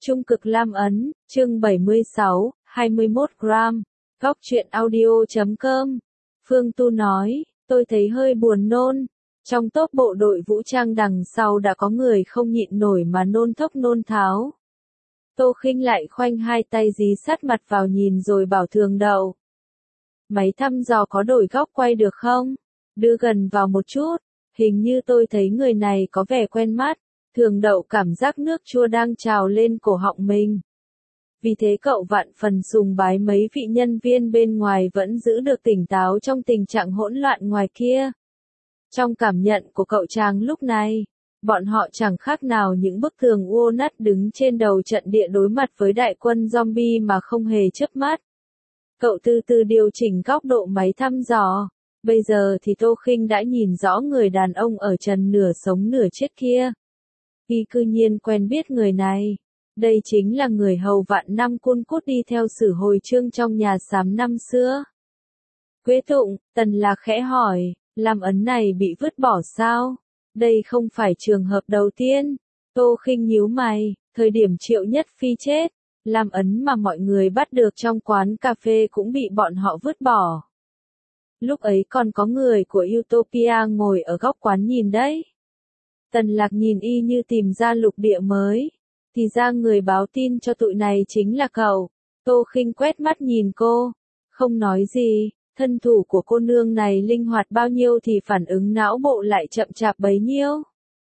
Trung cực Lam Ấn, chương 76, 21 gram. Góc truyện audio.com. Phương Tu nói, tôi thấy hơi buồn nôn. Trong tốp bộ đội vũ trang đằng sau đã có người không nhịn nổi mà nôn thốc nôn tháo. Tô Khinh lại khoanh hai tay dí sát mặt vào nhìn rồi bảo Thường Đậu. Máy thăm dò có đổi góc quay được không? Đưa gần vào một chút, hình như tôi thấy người này có vẻ quen mắt. Thường Đậu cảm giác nước chua đang trào lên cổ họng mình. Vì thế cậu vạn phần sùng bái mấy vị nhân viên bên ngoài vẫn giữ được tỉnh táo trong tình trạng hỗn loạn ngoài kia. Trong cảm nhận của cậu chàng lúc này, bọn họ chẳng khác nào những bức tường uô nát đứng trên đầu trận địa đối mặt với đại quân zombie mà không hề chớp mắt. Cậu từ từ điều chỉnh góc độ máy thăm dò. Bây giờ thì Tô Khinh đã nhìn rõ người đàn ông ở trần nửa sống nửa chết kia. Y cư nhiên quen biết người này. Đây chính là người hầu vạn năm cun cút đi theo Sử Hồi Chương trong nhà xám năm xưa. Quế Tụng, Tần Lạc khẽ hỏi, Lam Ấn này bị vứt bỏ sao? Đây không phải trường hợp đầu tiên. Tô Khinh nhíu mày, thời điểm Triệu Nhất Phi chết, Lam Ấn mà mọi người bắt được trong quán cà phê cũng bị bọn họ vứt bỏ. Lúc ấy còn có người của Utopia ngồi ở góc quán nhìn đấy. Tần Lạc nhìn y như tìm ra lục địa mới. Thì ra người báo tin cho tụi này chính là cậu. Tô Khinh quét mắt nhìn cô. Không nói gì, thân thủ của cô nương này linh hoạt bao nhiêu thì phản ứng não bộ lại chậm chạp bấy nhiêu.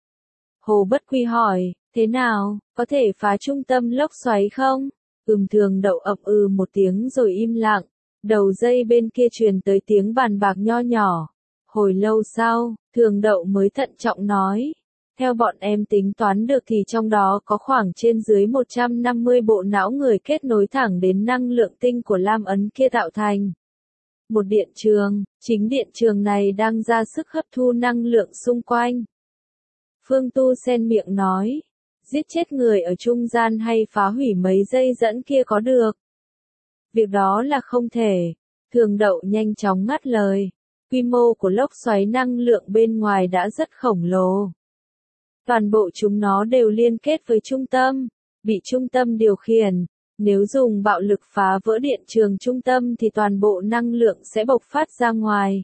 Hồ Bất Quy hỏi, thế nào, có thể phá trung tâm lốc xoáy không? Thường Đậu ậm một tiếng rồi im lặng. Đầu dây bên kia truyền tới tiếng bàn bạc nho nhỏ. Hồi lâu sau, Thường Đậu mới thận trọng nói. Theo bọn em tính toán được thì trong đó có khoảng trên dưới 150 bộ não người kết nối thẳng đến năng lượng tinh của Lam Ấn kia tạo thành. Một điện trường, chính điện trường này đang ra sức hấp thu năng lượng xung quanh. Phương Tu xen miệng nói, giết chết người ở trung gian hay phá hủy mấy dây dẫn kia có được. Việc đó là không thể. Thường Đậu nhanh chóng ngắt lời. Quy mô của lốc xoáy năng lượng bên ngoài đã rất khổng lồ. Toàn bộ chúng nó đều liên kết với trung tâm, bị trung tâm điều khiển. Nếu dùng bạo lực phá vỡ điện trường trung tâm thì toàn bộ năng lượng sẽ bộc phát ra ngoài.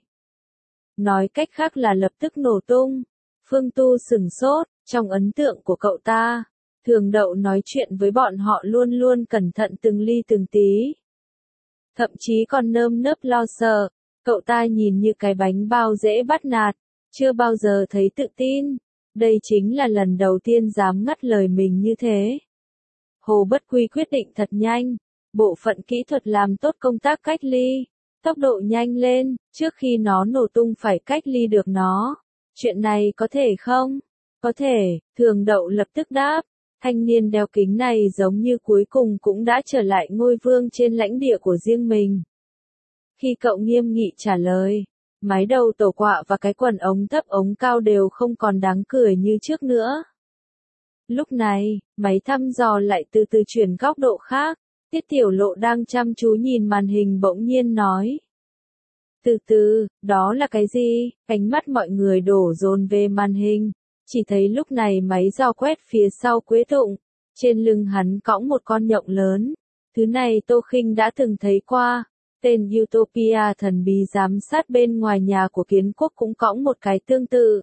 Nói cách khác là lập tức nổ tung. Phương Tu sửng sốt, trong ấn tượng của cậu ta, Thường Đậu nói chuyện với bọn họ luôn luôn cẩn thận từng ly từng tí. Thậm chí còn nơm nớp lo sợ, cậu ta nhìn như cái bánh bao dễ bắt nạt, chưa bao giờ thấy tự tin. Đây chính là lần đầu tiên dám ngắt lời mình như thế. Hồ Bất Quy quyết định thật nhanh. Bộ phận kỹ thuật làm tốt công tác cách ly. Tốc độ nhanh lên, trước khi nó nổ tung phải cách ly được nó. Chuyện này có thể không? Có thể, Thường Đậu lập tức đáp. Thanh niên đeo kính này giống như cuối cùng cũng đã trở lại ngôi vương trên lãnh địa của riêng mình. Khi cậu nghiêm nghị trả lời, mái đầu tổ quạ và cái quần ống thấp ống cao đều không còn đáng cười như trước nữa. Lúc này, máy thăm dò lại từ từ chuyển góc độ khác. Tiết Tiểu Lộ đang chăm chú nhìn màn hình bỗng nhiên nói. Từ từ, đó là cái gì? Ánh mắt mọi người đổ dồn về màn hình. Chỉ thấy lúc này máy dò quét phía sau Quế Tụng. Trên lưng hắn cõng một con nhộng lớn. Thứ này Tô Khinh đã từng thấy qua. Tên Utopia thần bí giám sát bên ngoài nhà của Kiến Quốc cũng cõng một cái tương tự.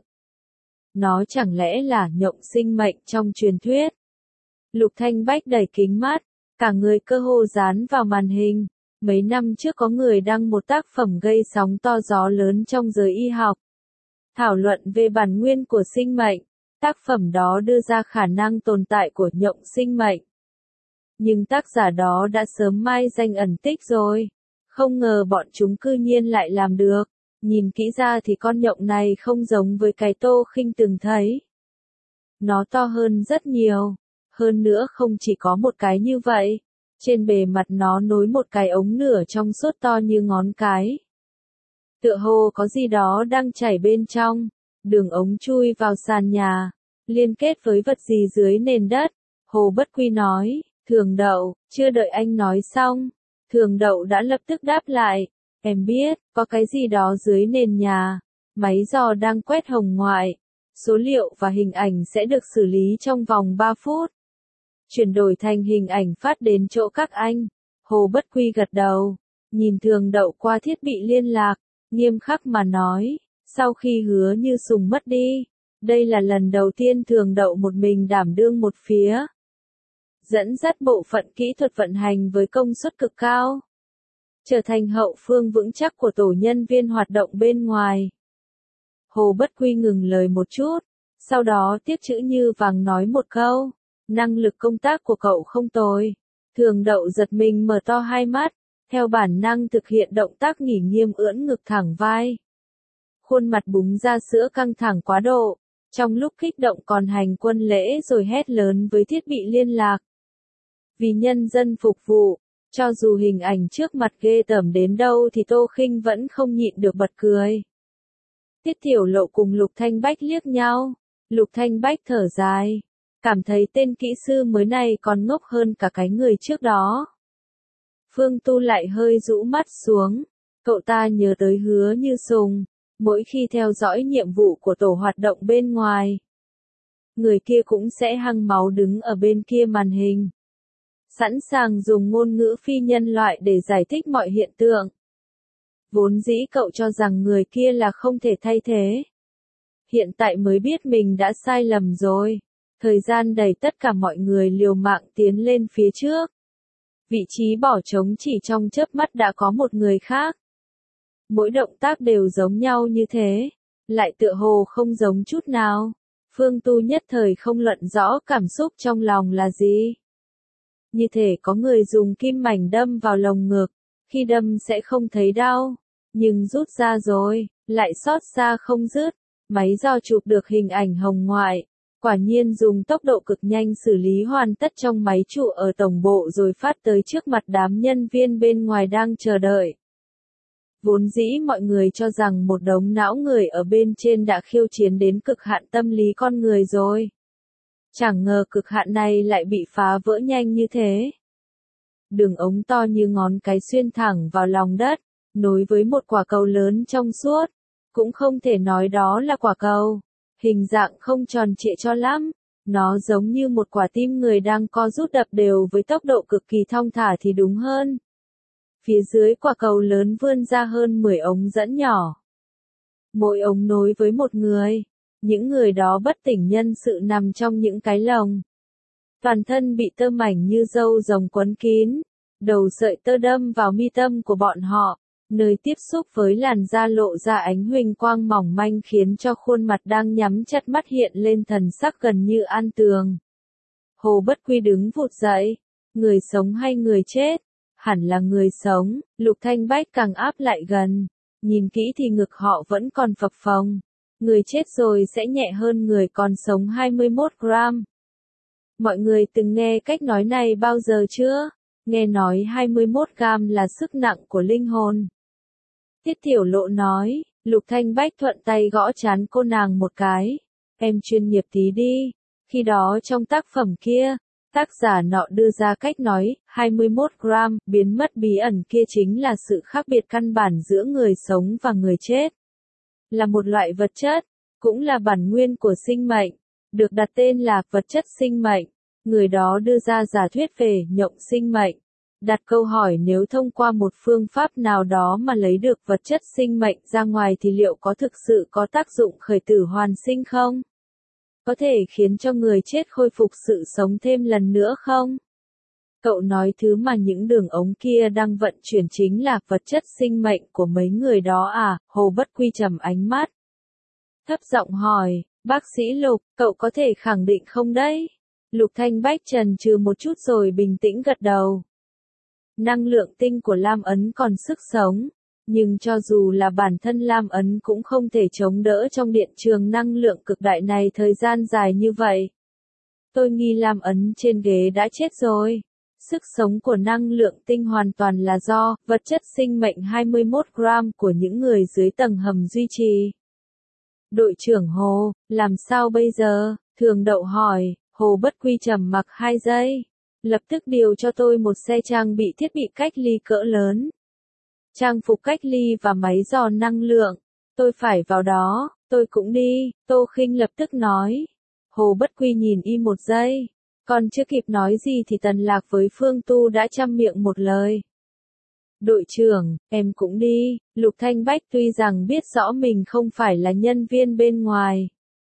Nó chẳng lẽ là nhộng sinh mệnh trong truyền thuyết? Lục Thanh Bách đẩy kính mắt, cả người cơ hồ dán vào màn hình. Mấy năm trước có người đăng một tác phẩm gây sóng to gió lớn trong giới y học. Thảo luận về bản nguyên của sinh mệnh. Tác phẩm đó đưa ra khả năng tồn tại của nhộng sinh mệnh. Nhưng tác giả đó đã sớm mai danh ẩn tích rồi. Không ngờ bọn chúng cư nhiên lại làm được. Nhìn kỹ ra thì con nhộng này không giống với cái Tô Khinh từng thấy. Nó to hơn rất nhiều. Hơn nữa không chỉ có một cái như vậy. Trên bề mặt nó nối một cái ống nửa trong suốt to như ngón cái. Tựa hồ có gì đó đang chảy bên trong. Đường ống chui vào sàn nhà. Liên kết với vật gì dưới nền đất. Hồ Bất Quy nói, Thường Đậu, chưa đợi anh nói xong. Thường Đậu đã lập tức đáp lại. Em biết, có cái gì đó dưới nền nhà. Máy dò đang quét hồng ngoại. Số liệu và hình ảnh sẽ được xử lý trong vòng 3 phút. Chuyển đổi thành hình ảnh phát đến chỗ các anh. Hồ Bất Quy gật đầu, nhìn Thường Đậu qua thiết bị liên lạc, nghiêm khắc mà nói, sau khi Hứa Như Sùng mất đi, đây là lần đầu tiên Thường Đậu một mình đảm đương một phía. Dẫn dắt bộ phận kỹ thuật vận hành với công suất cực cao. Trở thành hậu phương vững chắc của tổ nhân viên hoạt động bên ngoài. Hồ Bất Quy ngừng lời một chút, sau đó tiếc chữ như vàng nói một câu, năng lực công tác của cậu không tồi. Thường Đậu giật mình mở to hai mắt, theo bản năng thực hiện động tác nghỉ nghiêm ưỡn ngực thẳng vai. Khuôn mặt búng ra sữa căng thẳng quá độ, trong lúc kích động còn hành quân lễ rồi hét lớn với thiết bị liên lạc. Vì nhân dân phục vụ, cho dù hình ảnh trước mặt ghê tởm đến đâu thì Tô Khinh vẫn không nhịn được bật cười. Tiết Thiểu Lộ cùng Lục Thanh Bách liếc nhau, Lục Thanh Bách thở dài, cảm thấy tên kỹ sư mới này còn ngốc hơn cả cái người trước đó. Phương Tu lại hơi rũ mắt xuống, cậu ta nhớ tới Hứa Như Sùng, mỗi khi theo dõi nhiệm vụ của tổ hoạt động bên ngoài. Người kia cũng sẽ hăng máu đứng ở bên kia màn hình. Sẵn sàng dùng ngôn ngữ phi nhân loại để giải thích mọi hiện tượng. Vốn dĩ cậu cho rằng người kia là không thể thay thế. Hiện tại mới biết mình đã sai lầm rồi. Thời gian đầy tất cả mọi người liều mạng tiến lên phía trước. Vị trí bỏ trống chỉ trong chớp mắt đã có một người khác. Mỗi động tác đều giống nhau như thế, lại tựa hồ không giống chút nào. Phương Tu nhất thời không luận rõ cảm xúc trong lòng là gì. Như thể có người dùng kim mảnh đâm vào lồng ngực, khi đâm sẽ không thấy đau, nhưng rút ra rồi, lại xót xa không dứt. Máy do chụp được hình ảnh hồng ngoại, quả nhiên dùng tốc độ cực nhanh xử lý hoàn tất trong máy trụ ở tổng bộ rồi phát tới trước mặt đám nhân viên bên ngoài đang chờ đợi. Vốn dĩ mọi người cho rằng một đống não người ở bên trên đã khiêu chiến đến cực hạn tâm lý con người rồi. Chẳng ngờ cực hạn này lại bị phá vỡ nhanh như thế. Đường ống to như ngón cái xuyên thẳng vào lòng đất, nối với một quả cầu lớn trong suốt. Cũng không thể nói đó là quả cầu. Hình dạng không tròn trịa cho lắm. Nó giống như một quả tim người đang co rút đập đều với tốc độ cực kỳ thong thả thì đúng hơn. Phía dưới quả cầu lớn vươn ra hơn 10 ống dẫn nhỏ. Mỗi ống nối với một người. Những người đó bất tỉnh nhân sự nằm trong những cái lồng. Toàn thân bị tơ mảnh như râu rồng quấn kín. Đầu sợi tơ đâm vào mi tâm của bọn họ. Nơi tiếp xúc với làn da lộ ra ánh huỳnh quang mỏng manh khiến cho khuôn mặt đang nhắm chặt mắt hiện lên thần sắc gần như an tường. Hồ Bất Quy đứng vụt dậy. Người sống hay người chết? Hẳn là người sống. Lục Thanh Bách càng áp lại gần. Nhìn kỹ thì ngực họ vẫn còn phập phồng. Người chết rồi sẽ nhẹ hơn người còn sống 21 gram. Mọi người từng nghe cách nói này bao giờ chưa? Nghe nói 21 gram là sức nặng của linh hồn. Tiết Thiểu Lộ nói, Lục Thanh Bách thuận tay gõ trán cô nàng một cái. Em chuyên nghiệp tí đi. Khi đó trong tác phẩm kia, tác giả nọ đưa ra cách nói, 21 gram, biến mất bí ẩn kia chính là sự khác biệt căn bản giữa người sống và người chết. Là một loại vật chất, cũng là bản nguyên của sinh mệnh, được đặt tên là vật chất sinh mệnh. Người đó đưa ra giả thuyết về nhộng sinh mệnh. Đặt câu hỏi nếu thông qua một phương pháp nào đó mà lấy được vật chất sinh mệnh ra ngoài thì liệu có thực sự có tác dụng khởi tử hoàn sinh không? Có thể khiến cho người chết khôi phục sự sống thêm lần nữa không? Cậu nói thứ mà những đường ống kia đang vận chuyển chính là vật chất sinh mệnh của mấy người đó à? Hồ Bất Quy trầm ánh mắt. Thấp giọng hỏi, bác sĩ Lục, cậu có thể khẳng định không đấy? Lục Thanh Bách chần chừ một chút rồi bình tĩnh gật đầu. Năng lượng tinh của Lam Ấn còn sức sống, nhưng cho dù là bản thân Lam Ấn cũng không thể chống đỡ trong điện trường năng lượng cực đại này thời gian dài như vậy. Tôi nghi Lam Ấn trên ghế đã chết rồi. Sức sống của năng lượng tinh hoàn toàn là do vật chất sinh mệnh 21 gram của những người dưới tầng hầm duy trì. Đội trưởng Hồ, làm sao bây giờ? Thường Đậu hỏi. Hồ Bất Quy trầm mặc 2 giây. Lập tức điều cho tôi một xe trang bị thiết bị cách ly cỡ lớn. Trang phục cách ly và máy dò năng lượng. Tôi phải vào đó, tôi cũng đi, Tô Khinh lập tức nói. Hồ Bất Quy nhìn y 1 giây. Còn chưa kịp nói gì thì Tần Lạc với Phương Tu đã chăm miệng một lời. Đội trưởng, em cũng đi. Lục Thanh Bách tuy rằng biết rõ mình không phải là nhân viên bên ngoài.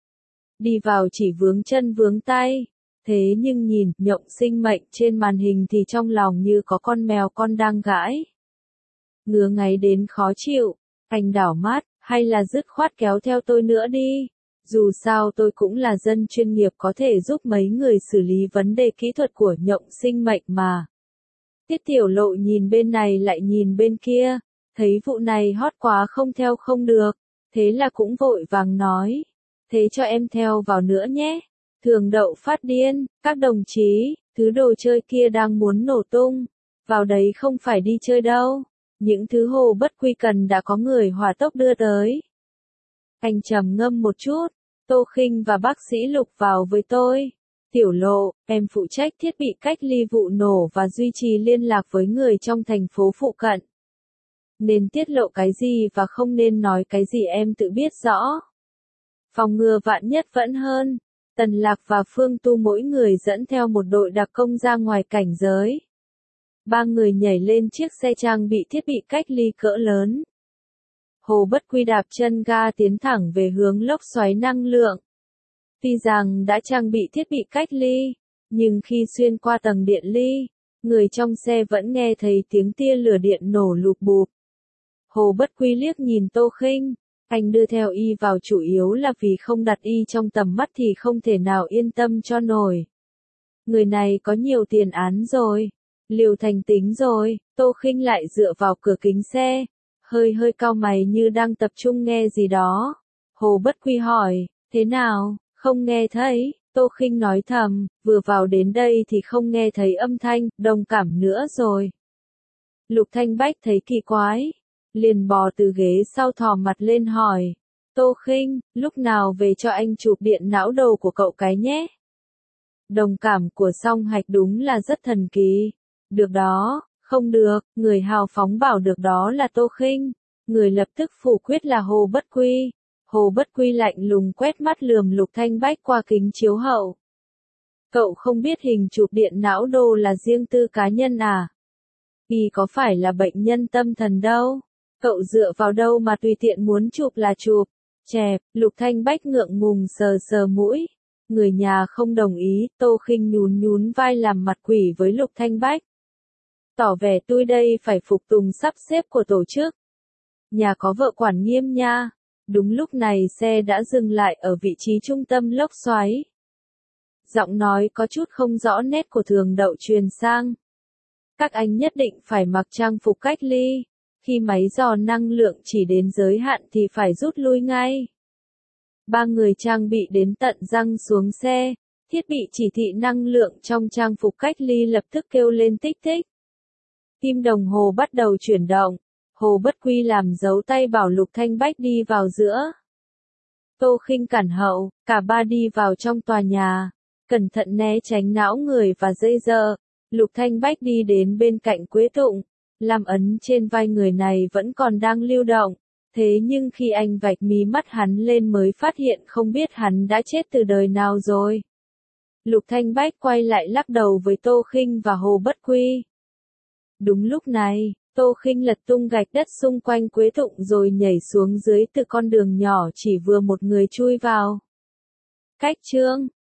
Đi vào chỉ vướng chân vướng tay. Thế nhưng nhìn Nhộng Sinh Mệnh trên màn hình thì trong lòng như có con mèo con đang gãi. Ngứa ngáy đến khó chịu. Anh đảo mắt, hay là dứt khoát kéo theo tôi nữa đi. Dù sao tôi cũng là dân chuyên nghiệp có thể giúp mấy người xử lý vấn đề kỹ thuật của Nhộng Sinh Mệnh mà. Tiết Tiểu Lộ nhìn bên này lại nhìn bên kia, thấy vụ này hot quá không theo không được, thế là cũng vội vàng nói, thế cho em theo vào nữa nhé. Thường Đậu phát điên, các đồng chí, thứ đồ chơi kia đang muốn nổ tung, vào đấy không phải đi chơi đâu, những thứ Hồ Bất Quy cần đã có người hỏa tốc đưa tới. Anh trầm ngâm một chút, Tô Khinh và bác sĩ Lục vào với tôi. Tiểu Lộ, em phụ trách thiết bị cách ly vụ nổ và duy trì liên lạc với người trong thành phố phụ cận. Nên tiết lộ cái gì và không nên nói cái gì em tự biết rõ. Phòng ngừa vạn nhất vẫn hơn. Tần Lạc và Phương Tu mỗi người dẫn theo một đội đặc công ra ngoài cảnh giới. 3 người nhảy lên chiếc xe trang bị thiết bị cách ly cỡ lớn. Hồ Bất Quy đạp chân ga tiến thẳng về hướng lốc xoáy năng lượng. Tuy rằng đã trang bị thiết bị cách ly, nhưng khi xuyên qua tầng điện ly, người trong xe vẫn nghe thấy tiếng tia lửa điện nổ lụp bụp. Hồ Bất Quy liếc nhìn Tô Khinh, anh đưa theo y vào chủ yếu là vì không đặt y trong tầm mắt thì không thể nào yên tâm cho nổi. Người này có nhiều tiền án rồi, liều thành tính rồi. Tô Khinh lại dựa vào cửa kính xe, hơi cau mày như đang tập trung nghe gì đó. Hồ Bất Quy hỏi, thế nào? Không nghe thấy. Tô Khinh nói thầm, vừa vào đến đây thì không nghe thấy âm thanh, đồng cảm nữa rồi. Lục Thanh Bách thấy kỳ quái, liền bò từ ghế sau thò mặt lên hỏi, Tô Khinh, lúc nào về cho anh chụp điện não đầu của cậu cái nhé? Đồng cảm của Song Hạch đúng là rất thần kỳ. Được đó, không được, người hào phóng bảo được đó là Tô Khinh, người lập tức phủ quyết là Hồ Bất Quy. Hồ Bất Quy lạnh lùng quét mắt lườm Lục Thanh Bách qua kính chiếu hậu. Cậu không biết hình chụp điện não đồ là riêng tư cá nhân à? Y có phải là bệnh nhân tâm thần đâu? Cậu dựa vào đâu mà tùy tiện muốn chụp là chụp? Chẹp, Lục Thanh Bách ngượng ngùng sờ sờ mũi. Người nhà không đồng ý, Tô Khinh nhún vai làm mặt quỷ với Lục Thanh Bách. Tỏ vẻ tôi đây phải phục tùng sắp xếp của tổ chức. Nhà có vợ quản nghiêm nha. Đúng lúc này xe đã dừng lại ở vị trí trung tâm lốc xoáy. Giọng nói có chút không rõ nét của Thường Đậu truyền sang. Các anh nhất định phải mặc trang phục cách ly. Khi máy dò năng lượng chỉ đến giới hạn thì phải rút lui ngay. 3 người trang bị đến tận răng xuống xe. Thiết bị chỉ thị năng lượng trong trang phục cách ly lập tức kêu lên tích tích. Kim đồng hồ bắt đầu chuyển động. Hồ Bất Quy làm dấu tay bảo Lục Thanh Bách đi vào giữa. Tô Khinh cản hậu, cả ba đi vào trong tòa nhà. Cẩn thận né tránh não người và dây dơ. Lục Thanh Bách đi đến bên cạnh Quế Tụng. Làm ấn trên vai người này vẫn còn đang lưu động. Thế nhưng khi anh vạch mí mắt hắn lên mới phát hiện không biết hắn đã chết từ đời nào rồi. Lục Thanh Bách quay lại lắc đầu với Tô Khinh và Hồ Bất Quy. Đúng lúc này, Tô Khinh lật tung gạch đất xung quanh Quế Tụng rồi nhảy xuống dưới từ con đường nhỏ chỉ vừa một người chui vào. Cách chương